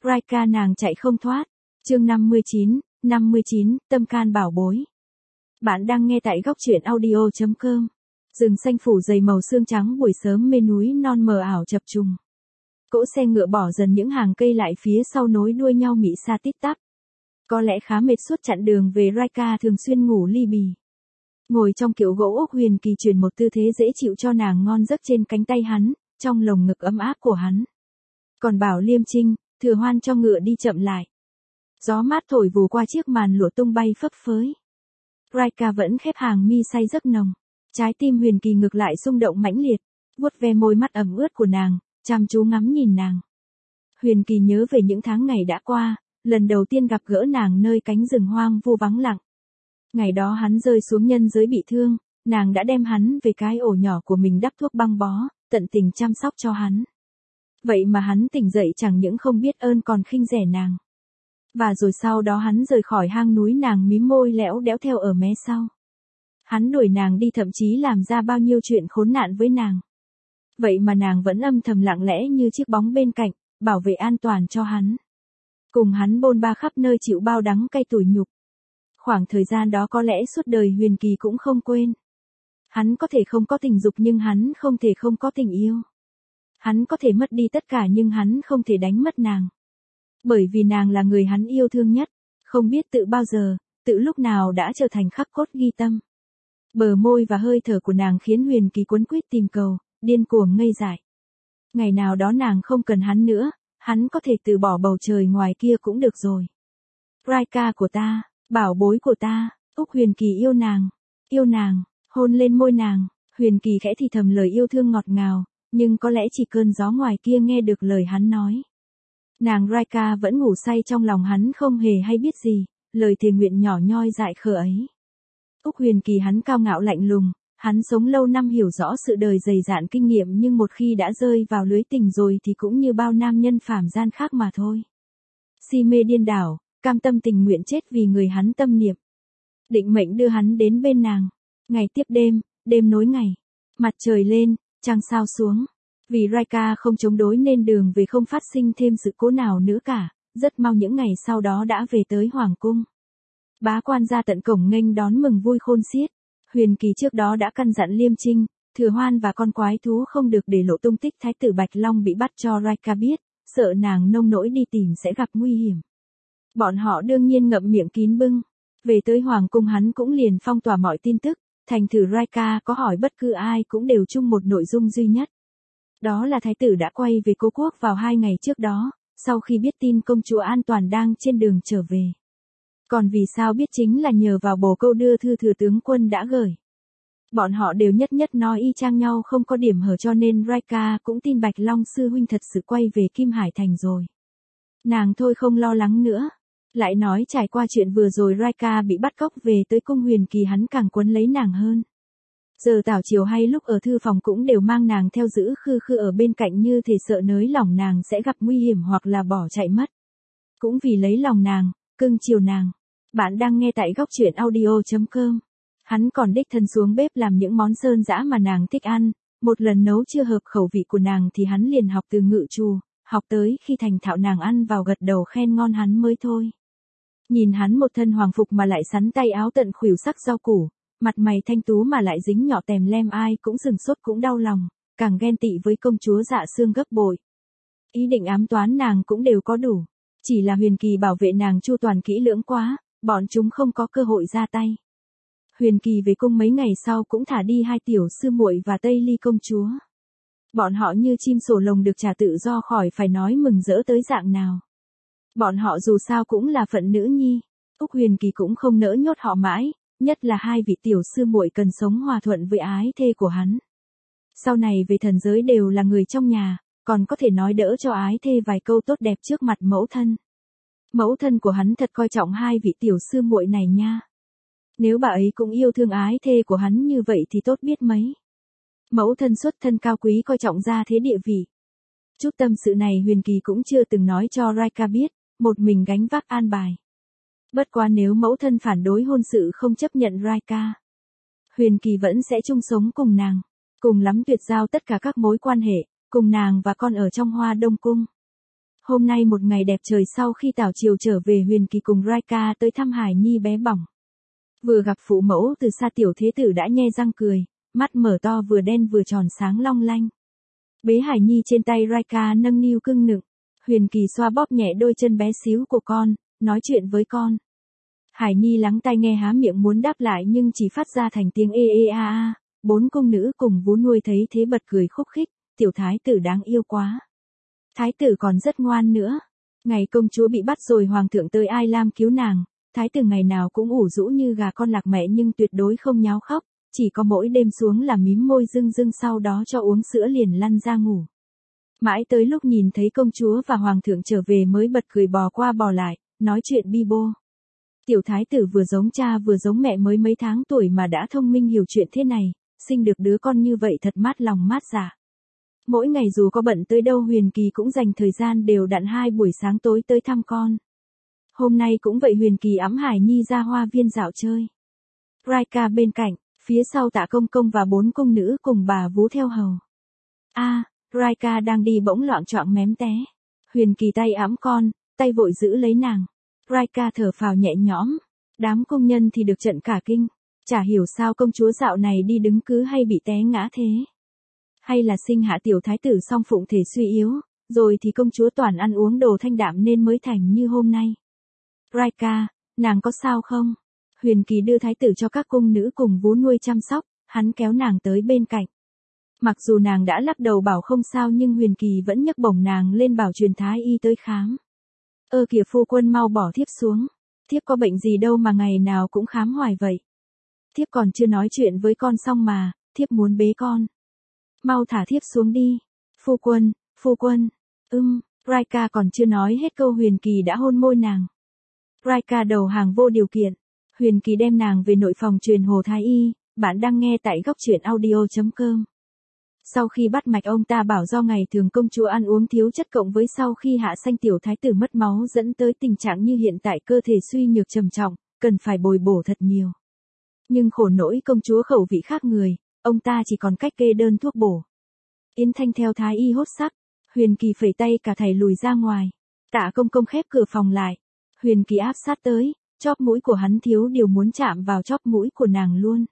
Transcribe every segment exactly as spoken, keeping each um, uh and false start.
Raika nàng chạy không thoát. Chương năm mươi chín, năm mươi chín, tâm can bảo bối. Bạn đang nghe tại góc truyện audio chấm com. Rừng xanh phủ dày màu sương trắng buổi sớm mê núi non mờ ảo chập trùng. Cỗ xe ngựa bỏ dần những hàng cây lại phía sau nối đuôi nhau mị xa tít tắp. Có lẽ khá mệt suốt chặng đường về, Raika thường xuyên ngủ li bì. Ngồi trong kiệu gỗ ốc, Huyền Kỳ truyền một tư thế dễ chịu cho nàng ngon giấc trên cánh tay hắn, trong lồng ngực ấm áp của hắn. Còn bảo Liêm Trinh, Thừa Hoan cho ngựa đi chậm lại. Gió mát thổi vù qua chiếc màn lụa tung bay phấp phới. Raika vẫn khép hàng mi say giấc nồng. Trái tim Huyền Kỳ ngược lại xung động mãnh liệt, vuốt ve môi mắt ẩm ướt của nàng, chăm chú ngắm nhìn nàng. Huyền Kỳ nhớ về những tháng ngày đã qua, lần đầu tiên gặp gỡ nàng nơi cánh rừng hoang vu vắng lặng. Ngày đó hắn rơi xuống nhân giới bị thương, nàng đã đem hắn về cái ổ nhỏ của mình đắp thuốc băng bó, tận tình chăm sóc cho hắn. Vậy mà hắn tỉnh dậy chẳng những không biết ơn còn khinh rẻ nàng. Và rồi sau đó hắn rời khỏi hang núi, nàng mím môi lẽo đẽo theo ở mé sau. Hắn đuổi nàng đi, thậm chí làm ra bao nhiêu chuyện khốn nạn với nàng. Vậy mà nàng vẫn âm thầm lặng lẽ như chiếc bóng bên cạnh, bảo vệ an toàn cho hắn. Cùng hắn bôn ba khắp nơi chịu bao đắng cay tủi nhục. Khoảng thời gian đó có lẽ suốt đời Huyền Kỳ cũng không quên. Hắn có thể không có tình dục nhưng hắn không thể không có tình yêu. Hắn có thể mất đi tất cả nhưng hắn không thể đánh mất nàng. Bởi vì nàng là người hắn yêu thương nhất, không biết tự bao giờ, tự lúc nào đã trở thành khắc cốt ghi tâm. Bờ môi và hơi thở của nàng khiến Huyền Kỳ quấn quýt tìm cầu, điên cuồng ngây dại. Ngày nào đó nàng không cần hắn nữa, hắn có thể từ bỏ bầu trời ngoài kia cũng được rồi. Raika của ta, bảo bối của ta, Úc. Huyền Kỳ yêu nàng, yêu nàng, hôn lên môi nàng. Huyền Kỳ khẽ thì thầm lời yêu thương ngọt ngào, nhưng có lẽ chỉ cơn gió ngoài kia nghe được lời hắn nói. Nàng Raika vẫn ngủ say trong lòng hắn không hề hay biết gì, lời thề nguyện nhỏ nhoi dại khờ ấy. Úc. Huyền Kỳ hắn cao ngạo lạnh lùng, hắn sống lâu năm hiểu rõ sự đời dày dạn kinh nghiệm, nhưng một khi đã rơi vào lưới tình rồi thì cũng như bao nam nhân phàm gian khác mà thôi. Si mê điên đảo, cam tâm tình nguyện chết vì người hắn tâm niệm. Định mệnh đưa hắn đến bên nàng. Ngày tiếp đêm, đêm nối ngày. Mặt trời lên, trăng sao xuống. Vì Raika không chống đối nên đường về không phát sinh thêm sự cố nào nữa cả. Rất mau những ngày sau đó đã về tới Hoàng cung. Bá quan ra tận cổng nghênh đón mừng vui khôn xiết. Huyền Kỳ trước đó đã căn dặn Liêm Trinh, Thừa Hoan và con quái thú không được để lộ tung tích thái tử Bạch Long bị bắt cho Raika biết, sợ nàng nông nỗi đi tìm sẽ gặp nguy hiểm. Bọn họ đương nhiên ngậm miệng kín bưng. Về tới Hoàng cung hắn cũng liền phong tỏa mọi tin tức, thành thử Raika có hỏi bất cứ ai cũng đều chung một nội dung duy nhất. Đó là thái tử đã quay về cố quốc vào hai ngày trước đó, sau khi biết tin công chúa an toàn đang trên đường trở về. Còn vì sao biết, chính là nhờ vào bồ câu đưa thư thừa tướng quân đã gửi. Bọn họ đều nhất nhất nói y chang nhau, không có điểm hở, cho nên Raika cũng tin Bạch Long sư huynh thật sự quay về Kim Hải Thành rồi. Nàng thôi không lo lắng nữa. Lại nói trải qua chuyện vừa rồi Raika bị bắt cóc về tới cung Huyền Kỳ hắn càng quấn lấy nàng hơn. Giờ tảo chiều hay lúc ở thư phòng cũng đều mang nàng theo, giữ khư khư ở bên cạnh như thể sợ nới lỏng nàng sẽ gặp nguy hiểm hoặc là bỏ chạy mất. Cũng vì lấy lòng nàng, cưng chiều nàng. Bạn đang nghe tại góc truyện audio chấm com. Hắn còn đích thân xuống bếp làm những món sơn dã mà nàng thích ăn. Một lần nấu chưa hợp khẩu vị của nàng thì hắn liền học từ ngự trù, học tới khi thành thạo nàng ăn vào gật đầu khen ngon hắn mới thôi. Nhìn hắn một thân hoàng phục mà lại sắn tay áo tận khuỷu sắc rau củ, mặt mày thanh tú mà lại dính nhỏ tèm lem, ai cũng sừng sốt cũng đau lòng, càng ghen tị với công chúa Dạ Xương gấp bội. Ý định ám toán nàng cũng đều có đủ, chỉ là Huyền Kỳ bảo vệ nàng chu toàn kỹ lưỡng quá, bọn chúng không có cơ hội ra tay. Huyền Kỳ về cung mấy ngày sau cũng thả đi hai tiểu sư muội và Tây Ly công chúa. Bọn họ như chim sổ lồng được trả tự do, khỏi phải nói mừng rỡ tới dạng nào. Bọn họ dù sao cũng là phận nữ nhi, Úc. Huyền Kỳ cũng không nỡ nhốt họ mãi, nhất là hai vị tiểu sư muội cần sống hòa thuận với ái thê của hắn. Sau này về thần giới đều là người trong nhà, còn có thể nói đỡ cho ái thê vài câu tốt đẹp trước mặt mẫu thân. Mẫu thân của hắn thật coi trọng hai vị tiểu sư muội này nha. Nếu bà ấy cũng yêu thương ái thê của hắn như vậy thì tốt biết mấy. Mẫu thân xuất thân cao quý, coi trọng gia thế địa vị. Chút tâm sự này Huyền Kỳ cũng chưa từng nói cho Raika biết, một mình gánh vác an bài. Bất quá nếu mẫu thân phản đối hôn sự không chấp nhận Raika, Huyền Kỳ vẫn sẽ chung sống cùng nàng, cùng lắm tuyệt giao tất cả các mối quan hệ, cùng nàng và con ở trong Hoa Đông Cung. Hôm nay một ngày đẹp trời sau khi tảo chiều trở về Huyền Kỳ cùng Raika tới thăm Hải Nhi bé bỏng. Vừa gặp phụ mẫu từ xa tiểu thế tử đã nhe răng cười, mắt mở to vừa đen vừa tròn sáng long lanh. Bế Hải Nhi trên tay Raika nâng niu cưng nựng. Huyền Kỳ xoa bóp nhẹ đôi chân bé xíu của con, nói chuyện với con. Hải Nhi lắng tai nghe há miệng muốn đáp lại nhưng chỉ phát ra thành tiếng ê ê a a. Bốn cung nữ cùng vú nuôi thấy thế bật cười khúc khích, tiểu thái tử đáng yêu quá. Thái tử còn rất ngoan nữa. Ngày công chúa bị bắt rồi hoàng thượng tới Ai Lam cứu nàng, thái tử ngày nào cũng ủ rũ như gà con lạc mẹ nhưng tuyệt đối không nháo khóc, chỉ có mỗi đêm xuống là mím môi rưng rưng sau đó cho uống sữa liền lăn ra ngủ. Mãi tới lúc nhìn thấy công chúa và hoàng thượng trở về mới bật cười bò qua bò lại, nói chuyện bi bô. Tiểu thái tử vừa giống cha vừa giống mẹ mới mấy tháng tuổi mà đã thông minh hiểu chuyện thế này, sinh được đứa con như vậy thật mát lòng mát dạ. Mỗi ngày dù có bận tới đâu Huyền Kỳ cũng dành thời gian đều đặn hai buổi sáng tối tới thăm con. Hôm nay cũng vậy Huyền Kỳ ẵm Hải Nhi ra hoa viên dạo chơi. Raika bên cạnh, phía sau Tạ Công Công và bốn cung nữ cùng bà vú theo hầu. A, à, Raika đang đi bỗng loạng choạng mém té. Huyền Kỳ tay ẵm con, tay vội giữ lấy nàng. Raika thở phào nhẹ nhõm. Đám công nhân thì được trận cả kinh. Chả hiểu sao công chúa dạo này đi đứng cứ hay bị té ngã thế. Hay là sinh hạ tiểu thái tử song phụng thể suy yếu, rồi thì công chúa toàn ăn uống đồ thanh đạm nên mới thành như hôm nay. Raika, nàng có sao không? Huyền Kỳ đưa thái tử cho các cung nữ cùng vú nuôi chăm sóc, hắn kéo nàng tới bên cạnh. Mặc dù nàng đã lắc đầu bảo không sao nhưng Huyền Kỳ vẫn nhấc bổng nàng lên bảo truyền thái y tới khám. Ơ kìa phu quân mau bỏ thiếp xuống, thiếp có bệnh gì đâu mà ngày nào cũng khám hoài vậy. Thiếp còn chưa nói chuyện với con xong mà, thiếp muốn bế con. Mau thả thiếp xuống đi. Phu quân, phu quân. Ưm, Raika còn chưa nói hết câu Huyền Kỳ đã hôn môi nàng. Raika đầu hàng vô điều kiện. Huyền Kỳ đem nàng về nội phòng truyền hồ thái y. Bạn đang nghe tại góc truyện audio chấm com. Sau khi bắt mạch ông ta bảo do ngày thường công chúa ăn uống thiếu chất cộng với sau khi hạ sanh tiểu thái tử mất máu dẫn tới tình trạng như hiện tại cơ thể suy nhược trầm trọng, cần phải bồi bổ thật nhiều. Nhưng khổ nỗi công chúa khẩu vị khác người, ông ta chỉ còn cách kê đơn thuốc bổ. Yến Thanh theo thái y hốt sắc, Huyền Kỳ phẩy tay cả thầy lùi ra ngoài. Tạ Công Công khép cửa phòng lại. Huyền Kỳ áp sát tới, chóp mũi của hắn thiếu điều muốn chạm vào chóp mũi của nàng luôn.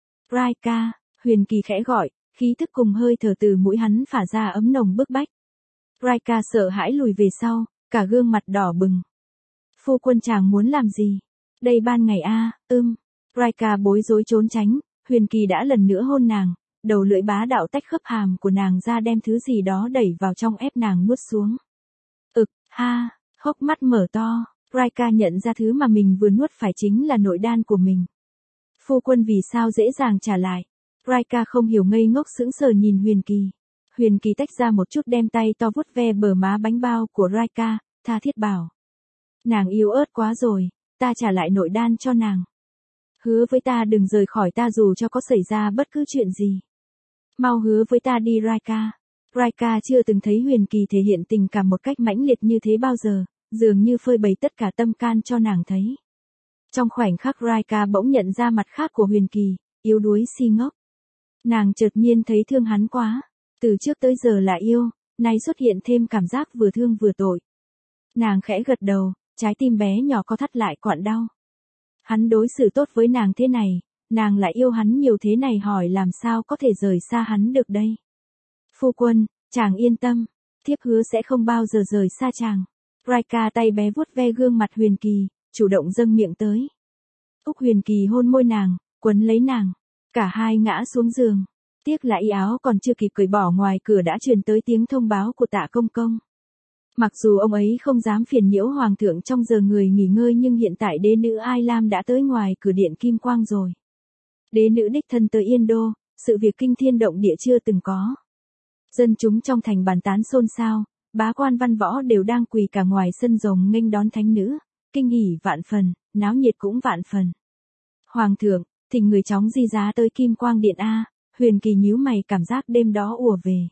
Raika, Huyền Kỳ khẽ gọi, khí thức cùng hơi thở từ mũi hắn phả ra ấm nồng bức bách. Raika sợ hãi lùi về sau, cả gương mặt đỏ bừng. Phu quân chàng muốn làm gì? Đây ban ngày a, à, ưm. Raika bối rối trốn tránh, Huyền Kỳ đã lần nữa hôn nàng, đầu lưỡi bá đạo tách khớp hàm của nàng ra đem thứ gì đó đẩy vào trong ép nàng nuốt xuống. Ực, ha, hốc mắt mở to, Raika nhận ra thứ mà mình vừa nuốt phải chính là nội đan của mình. Phu quân vì sao dễ dàng trả lại? Raika không hiểu ngây ngốc sững sờ nhìn Huyền Kỳ. Huyền Kỳ tách ra một chút đem tay to vuốt ve bờ má bánh bao của Raika, tha thiết bảo. Nàng yếu ớt quá rồi, ta trả lại nội đan cho nàng. Hứa với ta đừng rời khỏi ta dù cho có xảy ra bất cứ chuyện gì. Mau hứa với ta đi Raika. Raika chưa từng thấy Huyền Kỳ thể hiện tình cảm một cách mãnh liệt như thế bao giờ, dường như phơi bày tất cả tâm can cho nàng thấy. Trong khoảnh khắc Raika bỗng nhận ra mặt khác của Huyền Kỳ, yếu đuối si ngốc. Nàng chợt nhiên thấy thương hắn quá, từ trước tới giờ là yêu, nay xuất hiện thêm cảm giác vừa thương vừa tội. Nàng khẽ gật đầu, trái tim bé nhỏ co thắt lại quặn đau. Hắn đối xử tốt với nàng thế này, nàng lại yêu hắn nhiều thế này hỏi làm sao có thể rời xa hắn được đây. Phu quân, chàng yên tâm, thiếp hứa sẽ không bao giờ rời xa chàng. Raika tay bé vuốt ve gương mặt Huyền Kỳ, chủ động dâng miệng tới. Úc Huyền Kỳ hôn môi nàng, quấn lấy nàng, cả hai ngã xuống giường. Tiếc là y áo còn chưa kịp cởi bỏ ngoài cửa đã truyền tới tiếng thông báo của Tạ Công Công. Mặc dù ông ấy không dám phiền nhiễu hoàng thượng trong giờ người nghỉ ngơi nhưng hiện tại đế nữ Ai Lam đã tới ngoài cửa điện Kim Quang rồi. Đế nữ đích thân tới Yên Đô, sự việc kinh thiên động địa chưa từng có. Dân chúng trong thành bàn tán xôn xao, bá quan văn võ đều đang quỳ cả ngoài sân rồng nghênh đón thánh nữ, kinh hỉ vạn phần, náo nhiệt cũng vạn phần. Hoàng thượng, thỉnh người chóng di giá tới Kim Quang điện a. Huyền Kỳ nhíu mày cảm giác đêm đó ùa về.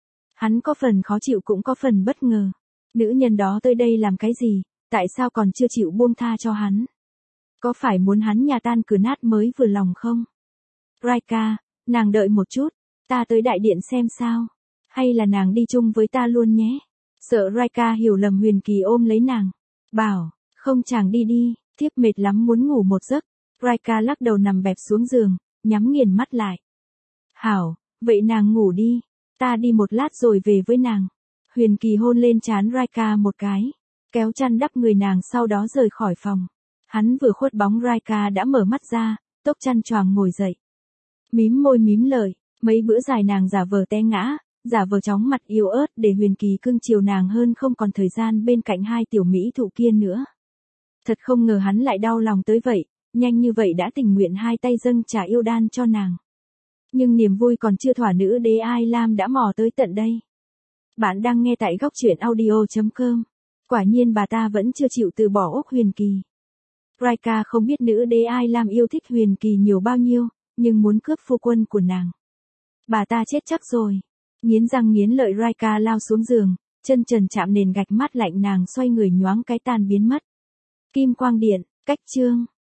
Hắn có phần khó chịu cũng có phần bất ngờ. Nữ nhân đó tới đây làm cái gì, tại sao còn chưa chịu buông tha cho hắn? Có phải muốn hắn nhà tan cửa nát mới vừa lòng không? Raika, nàng đợi một chút, ta tới đại điện xem sao. Hay là nàng đi chung với ta luôn nhé. Sợ Raika hiểu lầm Huyền Kỳ ôm lấy nàng. Bảo, không chàng đi đi, thiếp mệt lắm muốn ngủ một giấc. Raika lắc đầu nằm bẹp xuống giường, nhắm nghiền mắt lại. Hảo, vậy nàng ngủ đi, ta đi một lát rồi về với nàng. Huyền Kỳ hôn lên trán Raika một cái, kéo chăn đắp người nàng sau đó rời khỏi phòng. Hắn vừa khuất bóng Raika đã mở mắt ra, tốc chăn choàng ngồi dậy. Mím môi mím lợi, mấy bữa dài nàng giả vờ té ngã, giả vờ chóng mặt yếu ớt để Huyền Kỳ cưng chiều nàng hơn không còn thời gian bên cạnh hai tiểu mỹ thụ kia nữa. Thật không ngờ hắn lại đau lòng tới vậy, nhanh như vậy đã tình nguyện hai tay dâng trả yêu đan cho nàng. Nhưng niềm vui còn chưa thỏa, nữ đế Ai Lam đã mò tới tận đây. Bạn đang nghe tại góc truyện audio chấm com. Quả nhiên bà ta vẫn chưa chịu từ bỏ Úc Huyền Kỳ. Raika không biết nữ đế Ai Lam yêu thích Huyền Kỳ nhiều bao nhiêu, nhưng muốn cướp phu quân của nàng. Bà ta chết chắc rồi. Nghiến răng nghiến lợi Raika lao xuống giường, chân trần chạm nền gạch mát lạnh, nàng xoay người nhoáng cái tan biến mất. Kim quang điện, cách chương.